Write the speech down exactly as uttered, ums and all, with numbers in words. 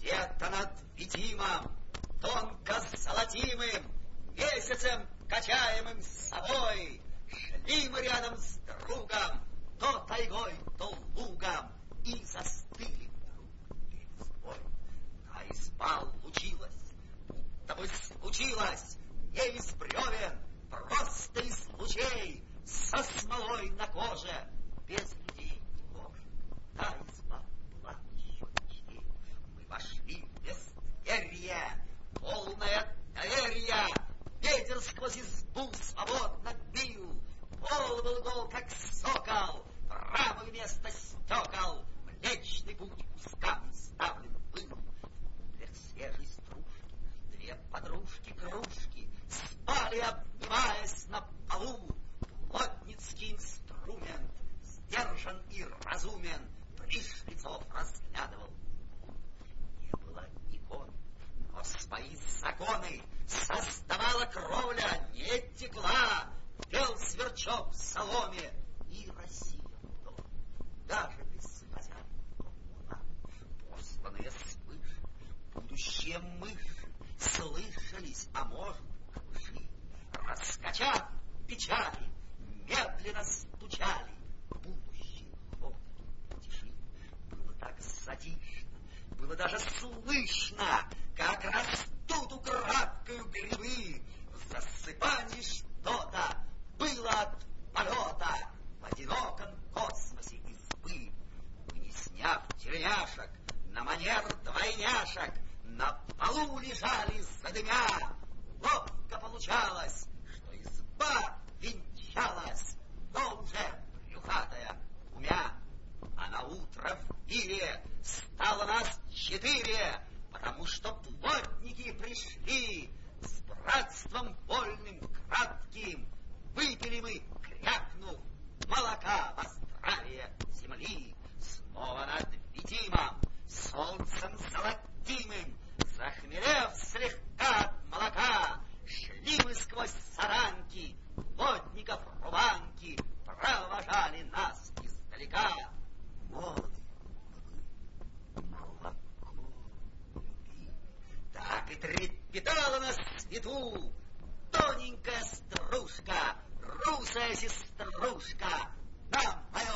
Где-то над Витимом, тонко золотимым, месяцем качаемым с собой, шли мы рядом с другом, то тайгой, то лугом, и застыли вдруг перед собой. А изба лучилась, будто бы случилась, не из бревен, просто из лучей, со смолой на коже, без людей и кожи. Та изба была еще ничей. Мы вошли в бездверье, полное доверие. Ветер сквозь избу свободно бил, пол был гол, как сокол, рамы вместо стекол, млечный путь кусками ставлен был. В куплях свежей стружки две подружки-кружки спали, обнимаясь на полу. Плотницкий инструмент, сдержан и разумен, пришлицов разглядывал. Не было икон, но свои законы создавала кровля, не текла, пел сверчок в соломе, и Россия вдоль, даже без хозяина была. Посланные свыше, будущие мыши, слышались, а может, шли, раскачав печали, медленно стучали, будущие хлопки тиши. Было так затишно, было даже слышно, как растут украдкою грибы. В засыпании что-то было от полета в одиноком космосе избы. Мы, не сняв тельняшек, на манер двойняшек, на полу лежали задымя. Ловко получалось, что изба венчалась, но уже брюхатая умя. А на утро в пире стало нас четыре, потому что плотники пришли с братством вольным кратким. Выпили мы, крякнув, молока во здравие земли. Снова над Витимом, солнцем золотимым, захмелев слегка от молока, шли мы сквозь саранки, плотников рубанки провожали нас издалека. Молоды мы, молоко любили, так и трепетала на свету тоненькая стружка, русая сеструшка. Нам моя